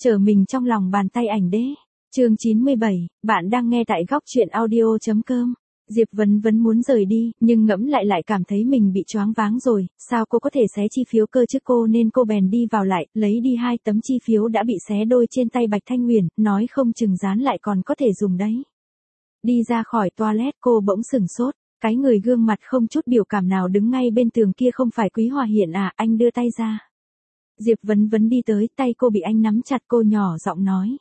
Trở mình trong lòng bàn tay ảnh đế. Chương 97, bạn đang nghe tại góc truyện audio.com. Diệp Vấn Vấn muốn rời đi, nhưng ngẫm lại cảm thấy mình bị choáng váng rồi, sao cô có thể xé chi phiếu cơ chứ, cô nên cô bèn đi vào lại, lấy đi 2 tấm chi phiếu đã bị xé đôi trên tay Bạch Thanh Huyền, nói không chừng dán lại còn có thể dùng đấy. Đi ra khỏi toilet cô bỗng sửng sốt, cái người gương mặt không chút biểu cảm nào đứng ngay bên tường kia không phải Quý Hòa Hiện à, anh đưa tay ra. Diệp Vấn Vấn đi tới, tay cô bị anh nắm chặt, cô nhỏ giọng nói.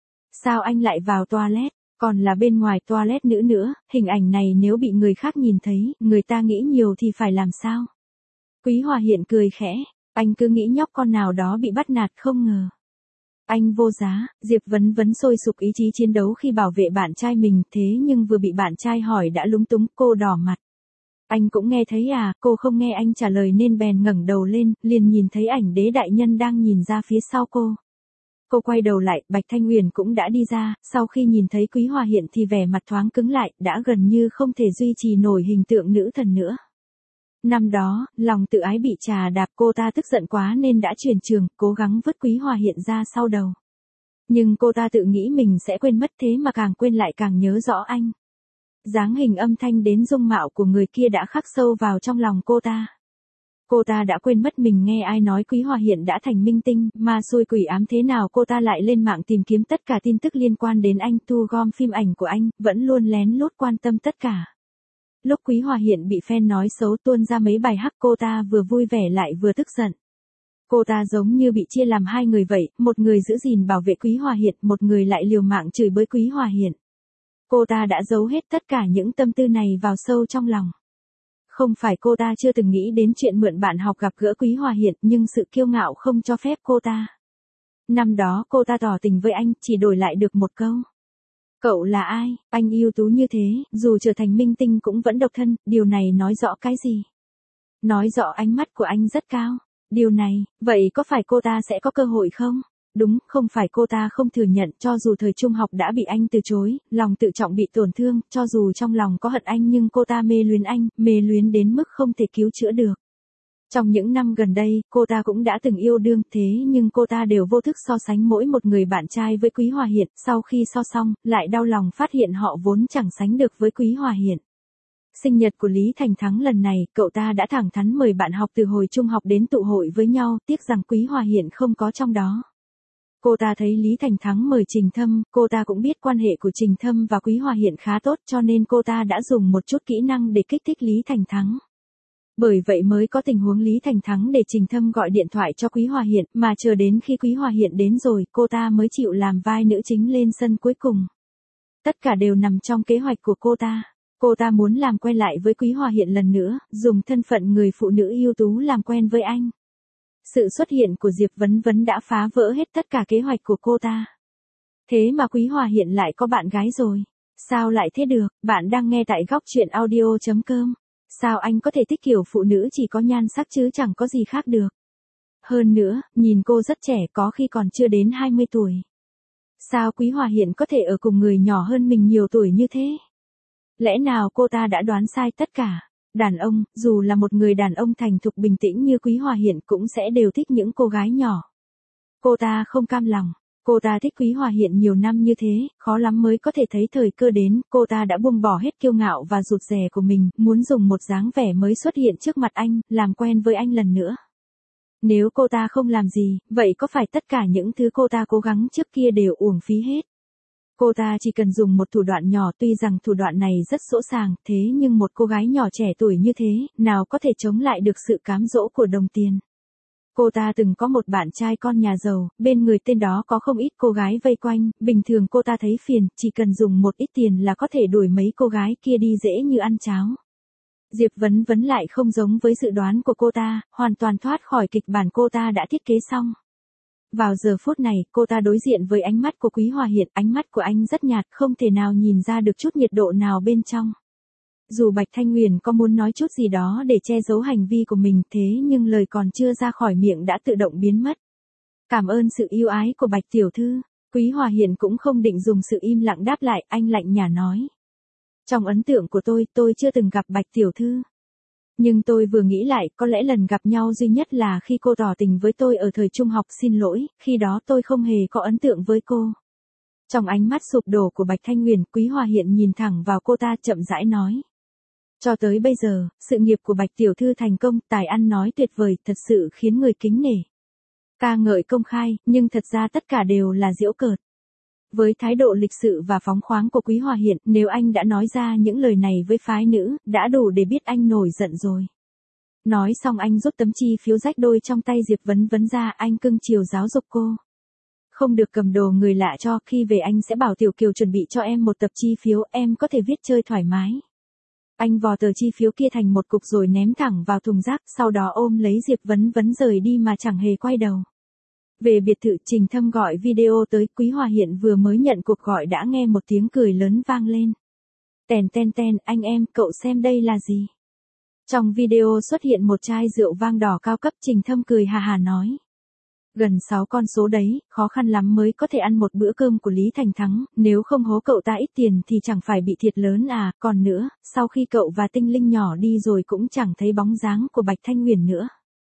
Sao anh lại vào toilet, còn là bên ngoài toilet nữa, hình ảnh này nếu bị người khác nhìn thấy, người ta nghĩ nhiều thì phải làm sao? Quý Hòa Hiện cười khẽ, anh cứ nghĩ nhóc con nào đó bị bắt nạt không ngờ. Anh vô giá, Diệp Vấn Vấn sôi sục ý chí chiến đấu khi bảo vệ bạn trai mình, thế nhưng vừa bị bạn trai hỏi đã lúng túng, cô đỏ mặt. Anh cũng nghe thấy à, cô không nghe anh trả lời nên bèn ngẩng đầu lên, liền nhìn thấy ảnh đế đại nhân đang nhìn ra phía sau cô. Cô quay đầu lại, Bạch Thanh Huyền cũng đã đi ra, sau khi nhìn thấy Quý Hòa Hiện thì vẻ mặt thoáng cứng lại, đã gần như không thể duy trì nổi hình tượng nữ thần nữa. Năm đó, lòng tự ái bị trà đạp, cô ta tức giận quá nên đã chuyển trường, cố gắng vứt Quý Hòa Hiện ra sau đầu. Nhưng cô ta tự nghĩ mình sẽ quên mất, thế mà càng quên lại càng nhớ rõ anh. Dáng hình âm thanh đến dung mạo của người kia đã khắc sâu vào trong lòng cô ta. Cô ta đã quên mất mình nghe ai nói Quý Hòa Hiện đã thành minh tinh, mà xui quỷ ám thế nào cô ta lại lên mạng tìm kiếm tất cả tin tức liên quan đến anh, thu gom phim ảnh của anh, vẫn luôn lén lút quan tâm tất cả. Lúc Quý Hòa Hiện bị fan nói xấu tuôn ra mấy bài hắc, cô ta vừa vui vẻ lại vừa tức giận. Cô ta giống như bị chia làm hai người vậy, một người giữ gìn bảo vệ Quý Hòa Hiện, một người lại liều mạng chửi bới Quý Hòa Hiện. Cô ta đã giấu hết tất cả những tâm tư này vào sâu trong lòng. Không phải cô ta chưa từng nghĩ đến chuyện mượn bạn học gặp gỡ Quý Hòa Hiện, nhưng sự kiêu ngạo không cho phép cô ta. Năm đó cô ta tỏ tình với anh, chỉ đổi lại được một câu. Cậu là ai, anh ưu tú như thế, dù trở thành minh tinh cũng vẫn độc thân, điều này nói rõ cái gì? Nói rõ ánh mắt của anh rất cao. Điều này, vậy có phải cô ta sẽ có cơ hội không? Đúng, không phải cô ta không thừa nhận, cho dù thời trung học đã bị anh từ chối, lòng tự trọng bị tổn thương, cho dù trong lòng có hận anh nhưng cô ta mê luyến anh, mê luyến đến mức không thể cứu chữa được. Trong những năm gần đây, cô ta cũng đã từng yêu đương, thế nhưng cô ta đều vô thức so sánh mỗi một người bạn trai với Quý Hòa Hiện, sau khi so xong, lại đau lòng phát hiện họ vốn chẳng sánh được với Quý Hòa Hiện. Sinh nhật của Lý Thành Thắng lần này, cậu ta đã thẳng thắn mời bạn học từ hồi trung học đến tụ hội với nhau, tiếc rằng Quý Hòa Hiện không có trong đó. Cô ta thấy Lý Thành Thắng mời Trình Thâm, cô ta cũng biết quan hệ của Trình Thâm và Quý Hòa Hiện khá tốt cho nên cô ta đã dùng một chút kỹ năng để kích thích Lý Thành Thắng. Bởi vậy mới có tình huống Lý Thành Thắng để Trình Thâm gọi điện thoại cho Quý Hòa Hiện, mà chờ đến khi Quý Hòa Hiện đến rồi, cô ta mới chịu làm vai nữ chính lên sân cuối cùng. Tất cả đều nằm trong kế hoạch của cô ta. Cô ta muốn làm quen lại với Quý Hòa Hiện lần nữa, dùng thân phận người phụ nữ ưu tú làm quen với anh. Sự xuất hiện của Diệp Vấn Vấn đã phá vỡ hết tất cả kế hoạch của cô ta. Thế mà Quý Hòa Hiện lại có bạn gái rồi. Sao lại thế được, bạn đang nghe tại góc truyện audio.com. Sao anh có thể thích kiểu phụ nữ chỉ có nhan sắc chứ chẳng có gì khác được. Hơn nữa, nhìn cô rất trẻ, có khi còn chưa đến 20 tuổi. Sao Quý Hòa Hiện có thể ở cùng người nhỏ hơn mình nhiều tuổi như thế? Lẽ nào cô ta đã đoán sai tất cả? Đàn ông, dù là một người đàn ông thành thục bình tĩnh như Quý Hòa Hiện cũng sẽ đều thích những cô gái nhỏ. Cô ta không cam lòng. Cô ta thích Quý Hòa Hiện nhiều năm như thế, khó lắm mới có thể thấy thời cơ đến, cô ta đã buông bỏ hết kiêu ngạo và rụt rè của mình, muốn dùng một dáng vẻ mới xuất hiện trước mặt anh, làm quen với anh lần nữa. Nếu cô ta không làm gì, vậy có phải tất cả những thứ cô ta cố gắng trước kia đều uổng phí hết? Cô ta chỉ cần dùng một thủ đoạn nhỏ, tuy rằng thủ đoạn này rất dỗ dàng, thế nhưng một cô gái nhỏ trẻ tuổi như thế, nào có thể chống lại được sự cám dỗ của đồng tiền. Cô ta từng có một bạn trai con nhà giàu, bên người tên đó có không ít cô gái vây quanh, bình thường cô ta thấy phiền, chỉ cần dùng một ít tiền là có thể đuổi mấy cô gái kia đi dễ như ăn cháo. Diệp Vấn Vấn lại không giống với dự đoán của cô ta, hoàn toàn thoát khỏi kịch bản cô ta đã thiết kế xong. Vào giờ phút này, cô ta đối diện với ánh mắt của Quý Hòa Hiện, ánh mắt của anh rất nhạt, không thể nào nhìn ra được chút nhiệt độ nào bên trong. Dù Bạch Thanh Huyền có muốn nói chút gì đó để che giấu hành vi của mình, thế nhưng lời còn chưa ra khỏi miệng đã tự động biến mất. Cảm ơn sự yêu ái của Bạch tiểu thư. Quý Hòa Hiện cũng không định dùng sự im lặng đáp lại, anh lạnh nhả nói. Trong ấn tượng của tôi chưa từng gặp Bạch tiểu thư. Nhưng tôi vừa nghĩ lại, có lẽ lần gặp nhau duy nhất là khi cô tỏ tình với tôi ở thời trung học, xin lỗi, khi đó tôi không hề có ấn tượng với cô. Trong ánh mắt sụp đổ của Bạch Thanh Huyền, Quý Hòa Hiện nhìn thẳng vào cô ta chậm rãi nói. Cho tới bây giờ, sự nghiệp của Bạch tiểu thư thành công, tài ăn nói tuyệt vời, thật sự khiến người kính nể. Ca ngợi công khai, nhưng thật ra tất cả đều là giễu cợt. Với thái độ lịch sự và phóng khoáng của Quý Hòa Hiện, nếu anh đã nói ra những lời này với phái nữ, đã đủ để biết anh nổi giận rồi. Nói xong anh rút tấm chi phiếu rách đôi trong tay Diệp Vấn Vấn ra, anh cưng chiều giáo dục cô. Không được cầm đồ người lạ cho, khi về anh sẽ bảo Tiểu Kiều chuẩn bị cho em một tập chi phiếu, em có thể viết chơi thoải mái. Anh vò tờ chi phiếu kia thành một cục rồi ném thẳng vào thùng rác, sau đó ôm lấy Diệp Vấn Vấn rời đi mà chẳng hề quay đầu. Về biệt thự, Trình Thâm gọi video tới, Quý Hòa Hiện vừa mới nhận cuộc gọi đã nghe một tiếng cười lớn vang lên. Tèn ten ten, anh em, cậu xem đây là gì? Trong video xuất hiện một chai rượu vang đỏ cao cấp, Trình Thâm cười hà hà nói. Gần 6 con số đấy, khó khăn lắm mới có thể ăn một bữa cơm của Lý Thành Thắng, nếu không hố cậu ta ít tiền thì chẳng phải bị thiệt lớn à, còn nữa, sau khi cậu và Tinh Linh nhỏ đi rồi cũng chẳng thấy bóng dáng của Bạch Thanh Huyền nữa.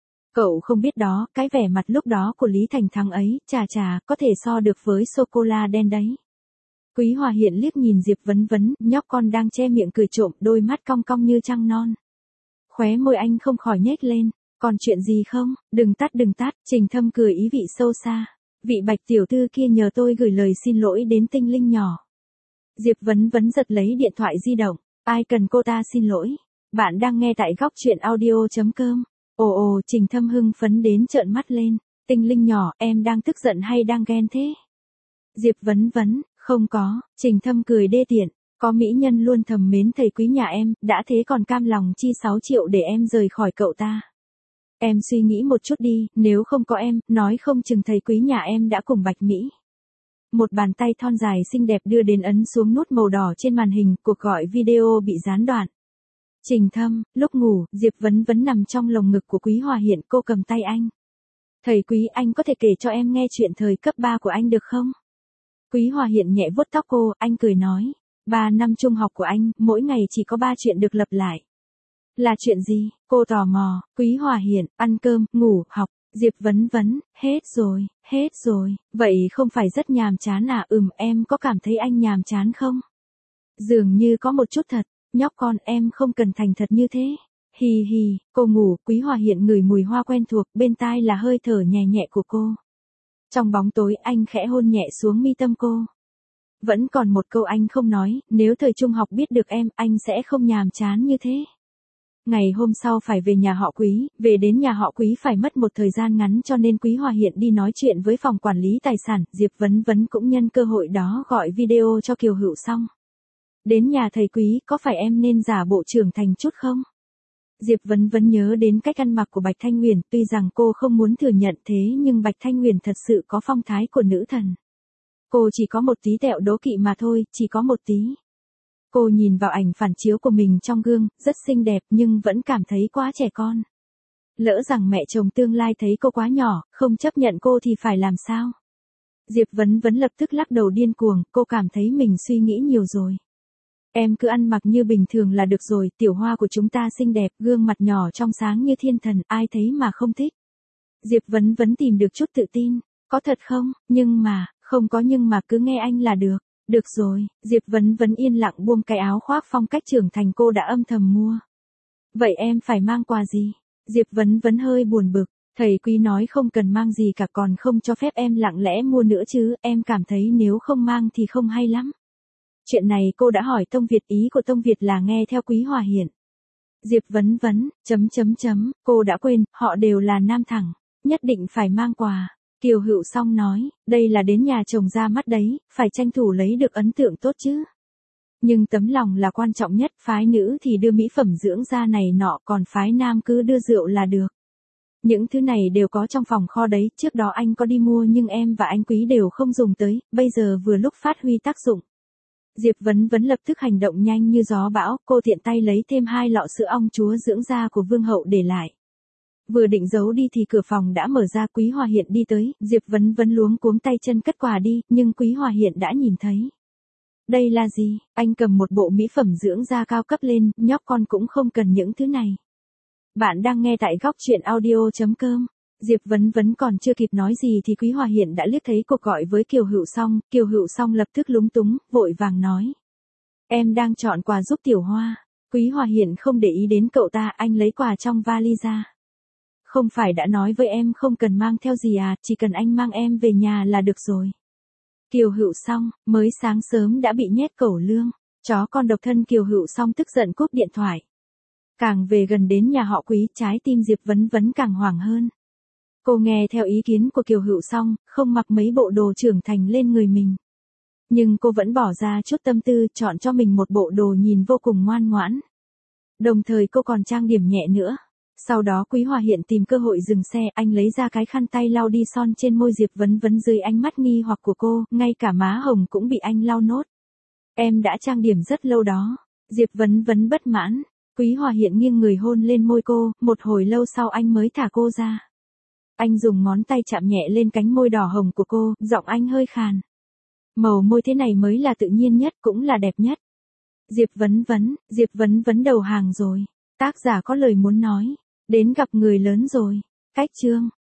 Cậu không biết đó, cái vẻ mặt lúc đó của Lý Thành Thắng ấy, chà, có thể so được với sô-cô-la đen đấy. Quý Hòa Hiện liếc nhìn Diệp Vấn Vấn, nhóc con đang che miệng cười trộm, đôi mắt cong cong như trăng non. Khóe môi anh không khỏi nhếch lên. Còn chuyện gì không? Đừng tắt, Trình Thâm cười ý vị sâu xa. Vị Bạch tiểu thư kia nhờ tôi gửi lời xin lỗi đến Tinh Linh nhỏ. Diệp Vấn Vấn giật lấy điện thoại di động. Ai cần cô ta xin lỗi? Bạn đang nghe tại góc truyện audio.com. Ồ, Trình Thâm hưng phấn đến trợn mắt lên. Tinh Linh nhỏ, em đang tức giận hay đang ghen thế? Diệp Vấn Vấn, không có, Trình Thâm cười đê tiện. Có mỹ nhân luôn thầm mến thầy Quý nhà em, đã thế còn cam lòng chi 6 triệu để em rời khỏi cậu ta. Em suy nghĩ một chút đi, nếu không có em, nói không chừng thầy Quý nhà em đã cùng Bạch Mỹ. Một bàn tay thon dài xinh đẹp đưa đến ấn xuống nút màu đỏ trên màn hình, cuộc gọi video bị gián đoạn. Trình Thâm, lúc ngủ, Diệp Vấn Vấn nằm trong lồng ngực của Quý Hòa Hiện, cô cầm tay anh. Thầy Quý, anh có thể kể cho em nghe chuyện thời cấp 3 của anh được không? Quý Hòa Hiện nhẹ vuốt tóc cô, anh cười nói. 3 năm trung học của anh, mỗi ngày chỉ có 3 chuyện được lặp lại. Là chuyện gì? Cô tò mò. Quý Hòa Hiện, ăn cơm, ngủ, học. Diệp Vấn Vấn, hết rồi. Vậy không phải rất nhàm chán à? Em có cảm thấy anh nhàm chán không? Dường như có một chút thật. Nhóc con, em không cần thành thật như thế. Hì hì, cô ngủ, Quý Hòa Hiện ngửi mùi hoa quen thuộc, bên tai là hơi thở nhẹ nhẹ của cô. Trong bóng tối, anh khẽ hôn nhẹ xuống mi tâm cô. Vẫn còn một câu anh không nói, nếu thời trung học biết được em, anh sẽ không nhàm chán như thế. Ngày hôm sau phải về nhà họ Quý, về đến nhà họ Quý phải mất một thời gian ngắn cho nên Quý Hòa Hiện đi nói chuyện với phòng quản lý tài sản, Diệp Vấn Vấn cũng nhân cơ hội đó gọi video cho Kiều Hữu xong. Đến nhà thầy Quý, có phải em nên giả bộ trưởng thành chút không? Diệp Vấn Vấn nhớ đến cách ăn mặc của Bạch Thanh Huyền, tuy rằng cô không muốn thừa nhận thế nhưng Bạch Thanh Huyền thật sự có phong thái của nữ thần. Cô chỉ có một tí tẹo đố kỵ mà thôi, chỉ có một tí. Cô nhìn vào ảnh phản chiếu của mình trong gương, rất xinh đẹp nhưng vẫn cảm thấy quá trẻ con. Lỡ rằng mẹ chồng tương lai thấy cô quá nhỏ, không chấp nhận cô thì phải làm sao? Diệp Vấn Vấn lập tức lắc đầu điên cuồng, cô cảm thấy mình suy nghĩ nhiều rồi. Em cứ ăn mặc như bình thường là được rồi, tiểu hoa của chúng ta xinh đẹp, gương mặt nhỏ trong sáng như thiên thần, ai thấy mà không thích. Diệp Vấn Vấn tìm được chút tự tin, có thật không, nhưng mà, không có nhưng mà cứ nghe anh là được. Được rồi, Diệp Vấn Vấn yên lặng buông cái áo khoác phong cách trưởng thành cô đã âm thầm mua. Vậy em phải mang quà gì? Diệp Vấn Vấn hơi buồn bực, thầy Quý nói không cần mang gì cả còn không cho phép em lặng lẽ mua nữa chứ, em cảm thấy nếu không mang thì không hay lắm. Chuyện này cô đã hỏi Tông Việt, ý của Tông Việt là nghe theo Quý Hòa Hiện. Diệp Vấn Vấn, cô đã quên, họ đều là nam thẳng, nhất định phải mang quà. Kiều Hữu Song nói, đây là đến nhà chồng ra mắt đấy, phải tranh thủ lấy được ấn tượng tốt chứ. Nhưng tấm lòng là quan trọng nhất, phái nữ thì đưa mỹ phẩm dưỡng da này nọ, còn phái nam cứ đưa rượu là được. Những thứ này đều có trong phòng kho đấy, trước đó anh có đi mua nhưng em và anh Quý đều không dùng tới, bây giờ vừa lúc phát huy tác dụng. Diệp Vấn Vấn lập tức hành động nhanh như gió bão, cô tiện tay lấy thêm 2 lọ sữa ong chúa dưỡng da của Vương Hậu để lại. Vừa định giấu đi thì cửa phòng đã mở ra, Quý Hòa Hiện đi tới, Diệp Vấn Vấn luống cuống tay chân cất quà đi, nhưng Quý Hòa Hiện đã nhìn thấy. Đây là gì? Anh cầm một bộ mỹ phẩm dưỡng da cao cấp lên, nhóc con cũng không cần những thứ này. Bạn đang nghe tại góc chuyện audio.com. Diệp Vấn Vấn còn chưa kịp nói gì thì Quý Hòa Hiện đã liếc thấy cuộc gọi với Kiều Hữu Song. Kiều Hữu Song lập tức lúng túng, vội vàng nói. Em đang chọn quà giúp Tiểu Hoa. Quý Hòa Hiện không để ý đến cậu ta, anh lấy quà trong vali ra. Không phải đã nói với em không cần mang theo gì à, chỉ cần anh mang em về nhà là được rồi. Kiều Hữu Song, mới sáng sớm đã bị nhét cẩu lương. Chó con độc thân. Kiều Hữu Song tức giận cúp điện thoại. Càng về gần đến nhà họ Quý, trái tim Diệp Vấn Vấn càng hoảng hơn. Cô nghe theo ý kiến của Kiều Hữu Song, không mặc mấy bộ đồ trưởng thành lên người mình. Nhưng cô vẫn bỏ ra chút tâm tư, chọn cho mình một bộ đồ nhìn vô cùng ngoan ngoãn. Đồng thời cô còn trang điểm nhẹ nữa. Sau đó Quý Hòa Hiện tìm cơ hội dừng xe, anh lấy ra cái khăn tay lau đi son trên môi Diệp Vấn Vấn dưới ánh mắt nghi hoặc của cô, ngay cả má hồng cũng bị anh lau nốt. Em đã trang điểm rất lâu đó. Diệp Vấn Vấn bất mãn. Quý Hòa Hiện nghiêng người hôn lên môi cô, một hồi lâu sau anh mới thả cô ra. Anh dùng ngón tay chạm nhẹ lên cánh môi đỏ hồng của cô, giọng anh hơi khàn. Màu môi thế này mới là tự nhiên nhất, cũng là đẹp nhất. Diệp Vấn Vấn đầu hàng rồi. Tác giả có lời muốn nói. Đến gặp người lớn rồi. Cách chương.